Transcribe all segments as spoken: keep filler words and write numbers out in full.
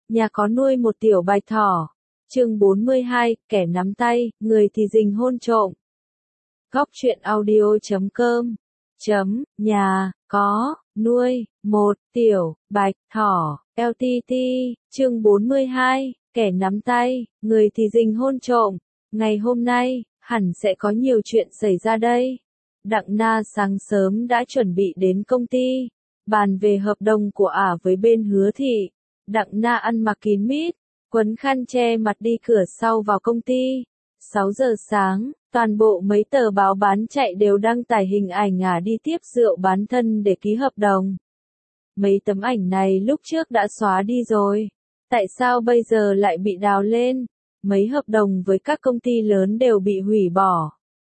Nhà có nuôi một tiểu bạch thỏ. Chương bốn mươi hai, kẻ nắm tay, người thì rình hôn trộm. Góc truyện audio chấm com. Chấm, nhà, có, nuôi, một, tiểu, bạch, thỏ, lờ tê tê, chương bốn mươi hai, kẻ nắm tay, người thì rình hôn trộm. Ngày hôm nay, hẳn sẽ có nhiều chuyện xảy ra đây. Đặng Na sáng sớm đã chuẩn bị đến công ty, bàn về hợp đồng của ả với bên Hứa Thị. Đặng Na ăn mặc kín mít, quấn khăn che mặt đi cửa sau vào công ty. sáu giờ sáng, toàn bộ mấy tờ báo bán chạy đều đăng tải hình ảnh ả đi tiếp rượu bán thân để ký hợp đồng. Mấy tấm ảnh này lúc trước đã xóa đi rồi. Tại sao bây giờ lại bị đào lên? Mấy hợp đồng với các công ty lớn đều bị hủy bỏ.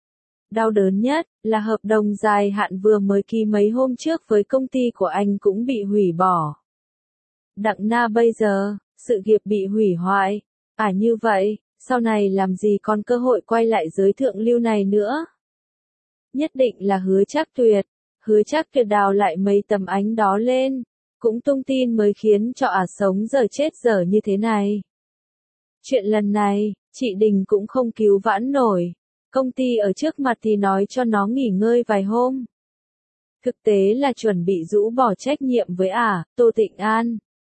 Đau đớn nhất là hợp đồng dài hạn vừa mới ký mấy hôm trước với công ty của anh cũng bị hủy bỏ. Đặng Na bây giờ, sự nghiệp bị hủy hoại. À như vậy, sau này làm gì còn cơ hội quay lại giới thượng lưu này nữa? Nhất định là Hứa Trác Tuyệt. Hứa Trác Tuyệt đào lại mấy tấm ảnh đó lên, cũng tung tin mới khiến cho ả sống giờ chết giờ như thế này. Chuyện lần này, chị Đình cũng không cứu vãn nổi. Công ty ở trước mặt thì nói cho nó nghỉ ngơi vài hôm. Thực tế là chuẩn bị rũ bỏ trách nhiệm với ả, Tô Tịnh An.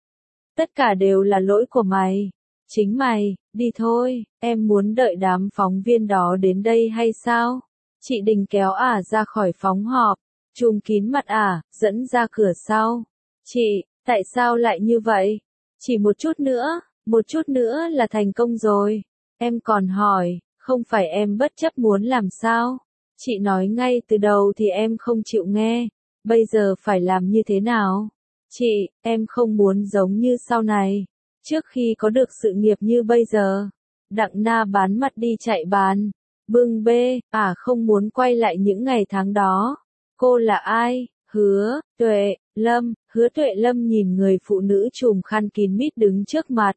Tất cả đều là lỗi của mày. Chính mày, đi thôi, em muốn đợi đám phóng viên đó đến đây hay sao? Chị Đình kéo ả ra khỏi phòng họp, trùm kín mặt ả, dẫn ra cửa sau. Chị, tại sao lại như vậy? Chỉ một chút nữa, một chút nữa là thành công rồi. Em còn hỏi, không phải em bất chấp muốn làm sao? Chị nói ngay từ đầu thì em không chịu nghe. Bây giờ phải làm như thế nào? Chị, em không muốn giống như sau này. Trước khi có được sự nghiệp như bây giờ, Đặng Na bán mặt đi chạy bán, bưng bê, ả không muốn quay lại những ngày tháng đó. Cô là ai? Hứa Tuệ Lâm. Hứa Tuệ Lâm nhìn người phụ nữ trùm khăn kín mít đứng trước mặt.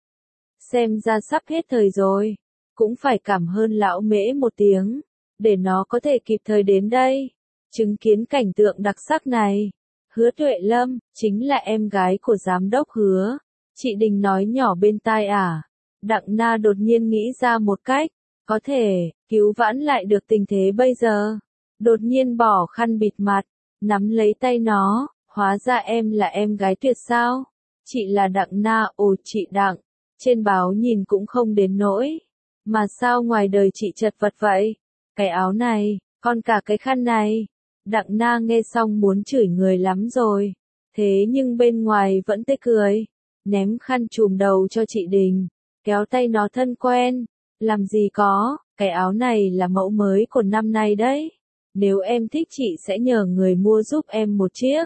Xem ra sắp hết thời rồi. Cũng phải cảm ơn lão Mễ một tiếng, để nó có thể kịp thời đến đây, chứng kiến cảnh tượng đặc sắc này. Hứa Tuệ Lâm, chính là em gái của giám đốc Hứa. Chị Đình nói nhỏ bên tai ả. Đặng Na đột nhiên nghĩ ra một cách, có thể, cứu vãn lại được tình thế bây giờ. Đột nhiên bỏ khăn bịt mặt, nắm lấy tay nó, hóa ra em là em gái Tuyệt sao? Chị là Đặng Na, ồ chị Đặng, trên báo nhìn cũng không đến nỗi. Mà sao ngoài đời chị chật vật vậy? Cái áo này, còn cả cái khăn này. Đặng Na nghe xong muốn chửi người lắm rồi. Thế nhưng bên ngoài vẫn tươi cười. Ném khăn trùm đầu cho chị Đình. Kéo tay nó thân quen. Làm gì có, cái áo này là mẫu mới của năm nay đấy. Nếu em thích chị sẽ nhờ người mua giúp em một chiếc.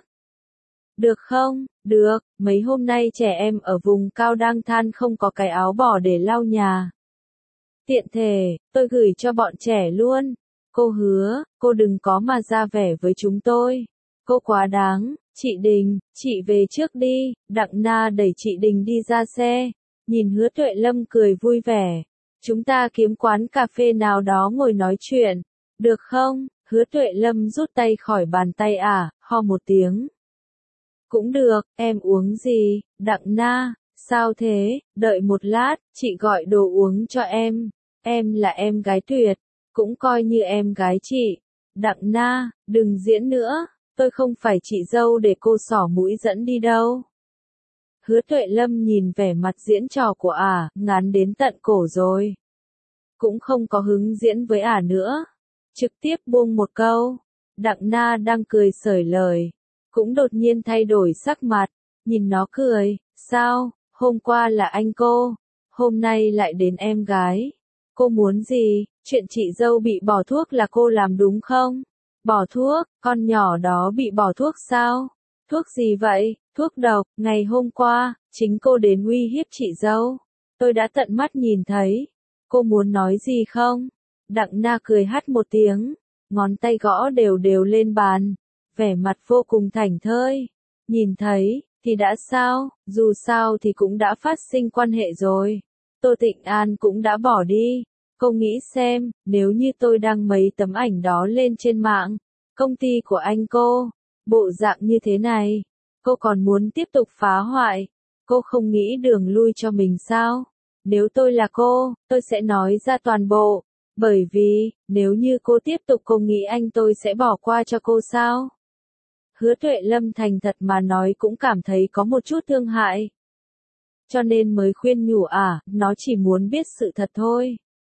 Được không? Được, mấy hôm nay trẻ em ở vùng cao đang than không có cái áo bỏ để lau nhà. Tiện thể, tôi gửi cho bọn trẻ luôn. Cô Hứa, cô đừng có mà ra vẻ với chúng tôi. Cô quá đáng. Chị Đình, chị về trước đi. Đặng Na đẩy chị Đình đi ra xe. Nhìn Hứa Tuệ Lâm cười vui vẻ. Chúng ta kiếm quán cà phê nào đó ngồi nói chuyện. Được không? Hứa Tuệ Lâm rút tay khỏi bàn tay ả, ho một tiếng. Cũng được, em uống gì? Đặng Na, sao thế? Đợi một lát, chị gọi đồ uống cho em. Em là em gái Tuyệt, cũng coi như em gái chị. Đặng Na, đừng diễn nữa, tôi không phải chị dâu để cô xỏ mũi dẫn đi đâu. Hứa Tuệ Lâm nhìn vẻ mặt diễn trò của ả, ngán đến tận cổ rồi. Cũng không có hứng diễn với ả nữa. Trực tiếp buông một câu. Đặng Na đang cười xởi lời, cũng đột nhiên thay đổi sắc mặt, nhìn nó cười. Sao, hôm qua là anh cô, hôm nay lại đến em gái. Cô muốn gì? Chuyện chị dâu bị bỏ thuốc là cô làm đúng không? Bỏ thuốc, con nhỏ đó bị bỏ thuốc sao? Thuốc gì vậy? Thuốc độc, ngày hôm qua, chính cô đến uy hiếp chị dâu. Tôi đã tận mắt nhìn thấy. Cô muốn nói gì không? Đặng Na cười hắt một tiếng, ngón tay gõ đều đều lên bàn, vẻ mặt vô cùng thảnh thơi. Nhìn thấy, thì đã sao, dù sao thì cũng đã phát sinh quan hệ rồi. Tô Tịnh An cũng đã bỏ đi. Cô nghĩ xem, nếu như tôi đăng mấy tấm ảnh đó lên trên mạng, công ty của anh cô, bộ dạng như thế này, cô còn muốn tiếp tục phá hoại. Cô không nghĩ đường lui cho mình sao? Nếu tôi là cô, tôi sẽ nói ra toàn bộ. Bởi vì, nếu như cô tiếp tục cô nghĩ anh tôi sẽ bỏ qua cho cô sao? Hứa Tuệ Lâm thành thật mà nói cũng cảm thấy có một chút thương hại. Cho nên mới khuyên nhủ à, nó chỉ muốn biết sự thật thôi.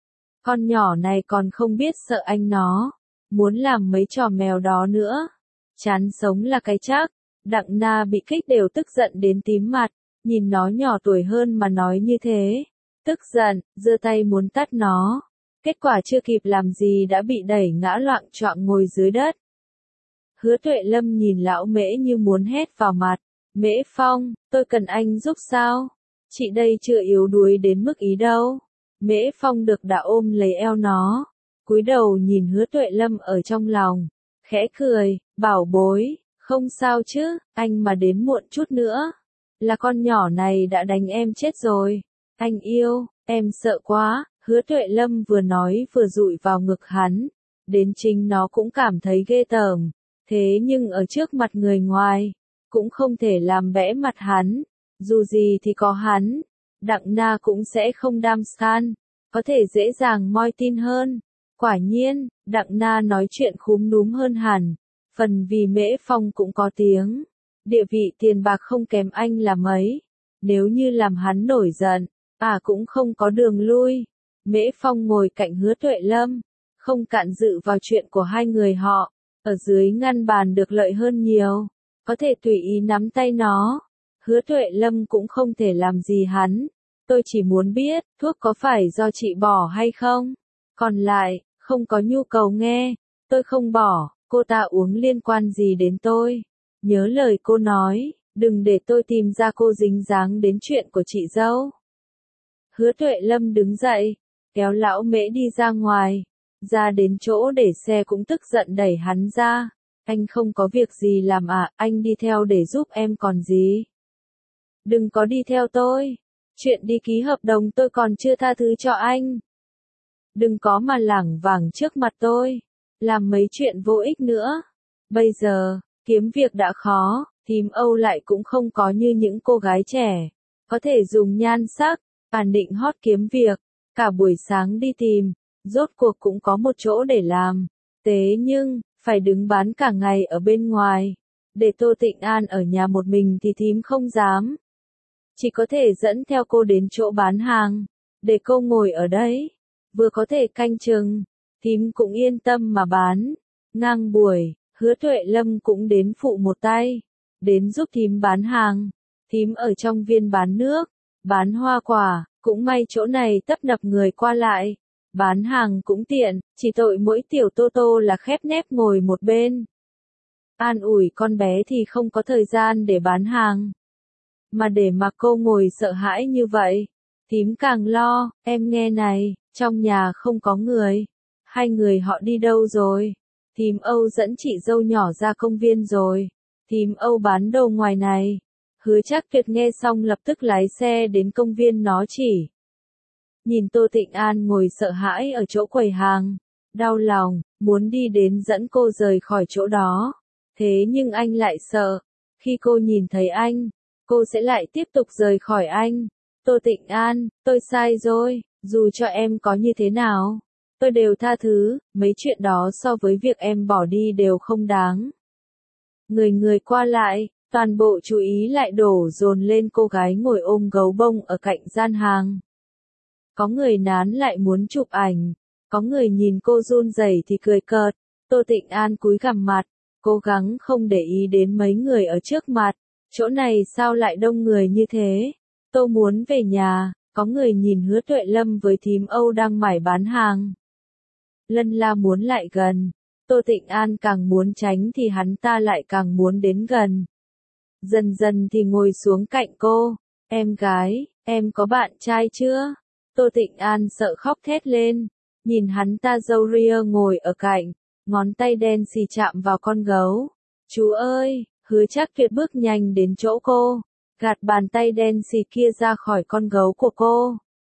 Con nhỏ này còn không biết sợ anh nó. Muốn làm mấy trò mèo đó nữa. Chán sống là cái chắc. Đặng Na bị kích đều tức giận đến tím mặt. Nhìn nó nhỏ tuổi hơn mà nói như thế. Tức giận, giơ tay muốn tát nó. Kết quả chưa kịp làm gì đã bị đẩy ngã loạng choạng ngồi dưới đất. Hứa Tuệ Lâm nhìn lão Mễ như muốn hét vào mặt. Mễ Phong, tôi cần anh giúp sao? Chị đây chưa yếu đuối đến mức ý đâu. Mễ Phong được đã ôm lấy eo nó. Cúi đầu nhìn Hứa Tuệ Lâm ở trong lòng. Khẽ cười, bảo bối, không sao chứ, anh mà đến muộn chút nữa. Là con nhỏ này đã đánh em chết rồi. Anh yêu, em sợ quá. Hứa Tuệ Lâm vừa nói vừa dụi vào ngực hắn. Đến chính nó cũng cảm thấy ghê tởm. Thế nhưng ở trước mặt người ngoài, cũng không thể làm bẽ mặt hắn. Dù gì thì có hắn, Đặng Na cũng sẽ không đam san, có thể dễ dàng moi tin hơn. Quả nhiên, Đặng Na nói chuyện khúm núm hơn hẳn, phần vì Mễ Phong cũng có tiếng. Địa vị tiền bạc không kém anh là mấy. Nếu như làm hắn nổi giận, à cũng không có đường lui. Mễ Phong ngồi cạnh Hứa Tuệ Lâm, không cạn dự vào chuyện của hai người họ. Ở dưới ngăn bàn được lợi hơn nhiều, có thể tùy ý nắm tay nó. Hứa Tuệ Lâm cũng không thể làm gì hắn. Tôi chỉ muốn biết, thuốc có phải do chị bỏ hay không? Còn lại, không có nhu cầu nghe. Tôi không bỏ, cô ta uống liên quan gì đến tôi? Nhớ lời cô nói, đừng để tôi tìm ra cô dính dáng đến chuyện của chị dâu. Hứa Tuệ Lâm đứng dậy, kéo lão Mễ đi ra ngoài. Ra đến chỗ để xe cũng tức giận đẩy hắn ra. Anh không có việc gì làm à, anh đi theo để giúp em còn gì. Đừng có đi theo tôi. Chuyện đi ký hợp đồng tôi còn chưa tha thứ cho anh. Đừng có mà lảng vảng trước mặt tôi. Làm mấy chuyện vô ích nữa. Bây giờ, kiếm việc đã khó, thím Âu lại cũng không có như những cô gái trẻ. Có thể dùng nhan sắc, bản định hot kiếm việc. Cả buổi sáng đi tìm. Rốt cuộc cũng có một chỗ để làm. Thế nhưng, phải đứng bán cả ngày ở bên ngoài. Để Tô Tịnh An ở nhà một mình thì thím không dám. Chỉ có thể dẫn theo cô đến chỗ bán hàng. Để cô ngồi ở đấy. Vừa có thể canh chừng. Thím cũng yên tâm mà bán. Ngang buổi, Hứa Tuệ Lâm cũng đến phụ một tay. Đến giúp thím bán hàng. Thím ở trong viên bán nước. Bán hoa quả. Cũng may chỗ này tấp nập người qua lại. Bán hàng cũng tiện, chỉ tội mỗi tiểu Tô Tô là khép nép ngồi một bên. An ủi con bé thì không có thời gian để bán hàng. Mà để mặc cô ngồi sợ hãi như vậy. Thím càng lo, em nghe này, trong nhà không có người. Hai người họ đi đâu rồi? Thím Âu dẫn chị dâu nhỏ ra công viên rồi. Thím Âu bán đồ ngoài này. Hứa Trác Tuyệt nghe xong lập tức lái xe đến công viên nó chỉ. Nhìn Tô Tịnh An ngồi sợ hãi ở chỗ quầy hàng. Đau lòng, muốn đi đến dẫn cô rời khỏi chỗ đó. Thế nhưng anh lại sợ. Khi cô nhìn thấy anh, cô sẽ lại tiếp tục rời khỏi anh. Tô Tịnh An, tôi sai rồi, dù cho em có như thế nào. Tôi đều tha thứ, mấy chuyện đó so với việc em bỏ đi đều không đáng. Người người qua lại, toàn bộ chú ý lại đổ dồn lên cô gái ngồi ôm gấu bông ở cạnh gian hàng. Có người nán lại muốn chụp ảnh, có người nhìn cô run rẩy thì cười cợt. Tô Tịnh An cúi gằm mặt, cố gắng không để ý đến mấy người ở trước mặt. Chỗ này sao lại đông người như thế? Tôi muốn về nhà. Có người nhìn Hứa Tuệ Lâm với thím Âu đang mải bán hàng. Lân la muốn lại gần. Tô Tịnh An càng muốn tránh thì hắn ta lại càng muốn đến gần. Dần dần thì ngồi xuống cạnh cô. Em gái, em có bạn trai chưa? Tô Tịnh An sợ khóc thét lên. Nhìn hắn ta râu ria ngồi ở cạnh. Ngón tay đen xì chạm vào con gấu. Chú ơi, Hứa Trác Tuyệt bước nhanh đến chỗ cô. Gạt bàn tay đen xì kia ra khỏi con gấu của cô.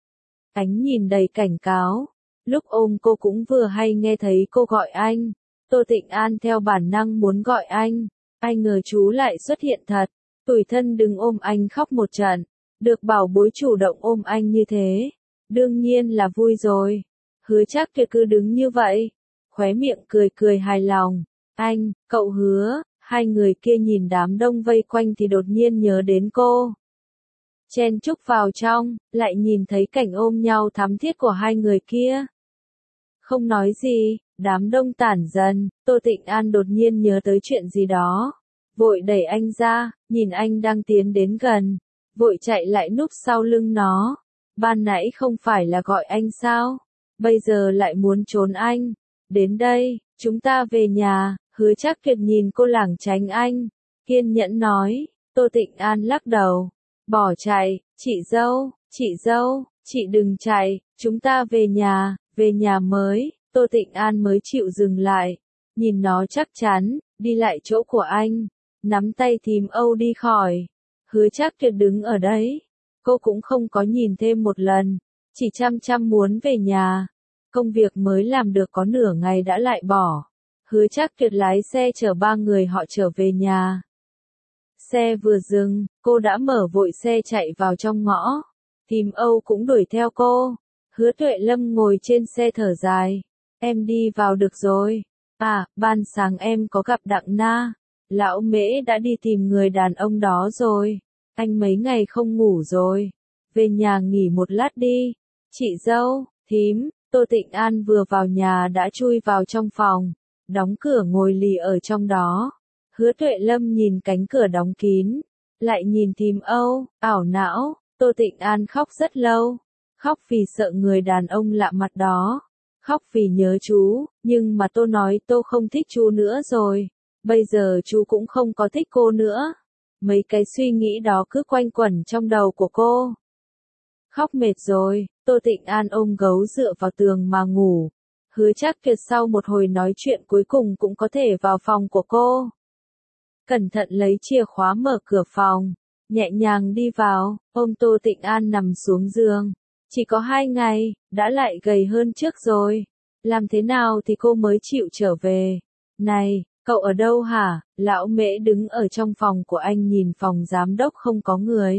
Ánh nhìn đầy cảnh cáo. Lúc ôm cô cũng vừa hay nghe thấy cô gọi anh. Tô Tịnh An theo bản năng muốn gọi anh. Ai ngờ chú lại xuất hiện thật. Tủi thân đừng ôm anh khóc một trận. Được bảo bối chủ động ôm anh như thế. Đương nhiên là vui rồi. Hứa Trác Tuyệt cứ đứng như vậy. Khóe miệng cười cười hài lòng. Anh, cậu Hứa, hai người kia nhìn đám đông vây quanh thì đột nhiên nhớ đến cô. Chen chúc vào trong, lại nhìn thấy cảnh ôm nhau thắm thiết của hai người kia. Không nói gì, đám đông tản dần, Tô Tịnh An đột nhiên nhớ tới chuyện gì đó. Vội đẩy anh ra, nhìn anh đang tiến đến gần. Vội chạy lại núp sau lưng nó. Ban nãy không phải là gọi anh sao? Bây giờ lại muốn trốn anh. Đến đây, chúng ta về nhà. Hứa Trác Tuyệt nhìn cô lảng tránh anh. Kiên nhẫn nói, Tô Tịnh An lắc đầu. Bỏ chạy, chị dâu, chị dâu, chị đừng chạy, chúng ta về nhà, về nhà mới. Tô Tịnh An mới chịu dừng lại. Nhìn nó chắc chắn, đi lại chỗ của anh. Nắm tay thím Âu đi khỏi. Hứa Trác Tuyệt đứng ở đấy. Cô cũng không có nhìn thêm một lần. Chỉ chăm chăm muốn về nhà. Công việc mới làm được có nửa ngày đã lại bỏ. Hứa Trác Tuyệt lái xe chở ba người họ trở về nhà. Xe vừa dừng, cô đã mở vội xe chạy vào trong ngõ. Thím Âu cũng đuổi theo cô. Hứa Tuệ Lâm ngồi trên xe thở dài. Em đi vào được rồi. À, ban sáng em có gặp Đặng Na. Lão Mễ đã đi tìm người đàn ông đó rồi. Anh mấy ngày không ngủ rồi. Về nhà nghỉ một lát đi. Chị dâu, thím, Tô Tịnh An vừa vào nhà đã chui vào trong phòng. Đóng cửa ngồi lì ở trong đó. Hứa Tuệ Lâm nhìn cánh cửa đóng kín. Lại nhìn thím Âu, ảo não. Tô Tịnh An khóc rất lâu. Khóc vì sợ người đàn ông lạ mặt đó. Khóc vì nhớ chú. Nhưng mà Tô nói Tô không thích chú nữa rồi. Bây giờ chú cũng không có thích cô nữa. Mấy cái suy nghĩ đó cứ quanh quẩn trong đầu của cô. Khóc mệt rồi, Tô Tịnh An ôm gấu dựa vào tường mà ngủ. Hứa Trác Tuyệt sau một hồi nói chuyện cuối cùng cũng có thể vào phòng của cô. Cẩn thận lấy chìa khóa mở cửa phòng. Nhẹ nhàng đi vào, ôm Tô Tịnh An nằm xuống giường. Chỉ có hai ngày, đã lại gầy hơn trước rồi. Làm thế nào thì cô mới chịu trở về. Này, cậu ở đâu hả? Lão Mễ đứng ở trong phòng của anh nhìn phòng giám đốc không có người.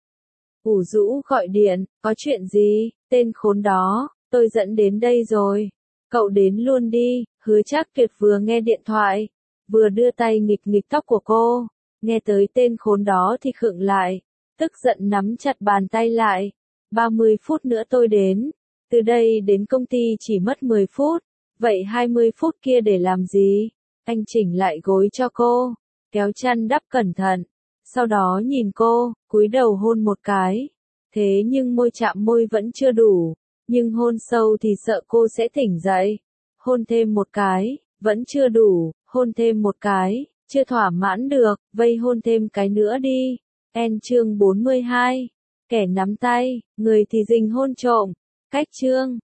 Ủ rũ gọi điện, có chuyện gì? Tên khốn đó, tôi dẫn đến đây rồi. Cậu đến luôn đi. Hứa Trác Tuyệt vừa nghe điện thoại, vừa đưa tay nghịch nghịch tóc của cô. Nghe tới tên khốn đó thì khựng lại, tức giận nắm chặt bàn tay lại. ba mươi phút nữa tôi đến. Từ đây đến công ty chỉ mất mười phút. Vậy hai mươi phút kia để làm gì? Anh chỉnh lại gối cho cô, kéo chăn đắp cẩn thận. Sau đó nhìn cô, cúi đầu hôn một cái. Thế nhưng môi chạm môi vẫn chưa đủ. Nhưng hôn sâu thì sợ cô sẽ tỉnh dậy. Hôn thêm một cái, vẫn chưa đủ. Hôn thêm một cái, chưa thỏa mãn được. Vây hôn thêm cái nữa đi. En chương bốn mươi hai. Kẻ nắm tay, người thì rình hôn trộm. Cách chương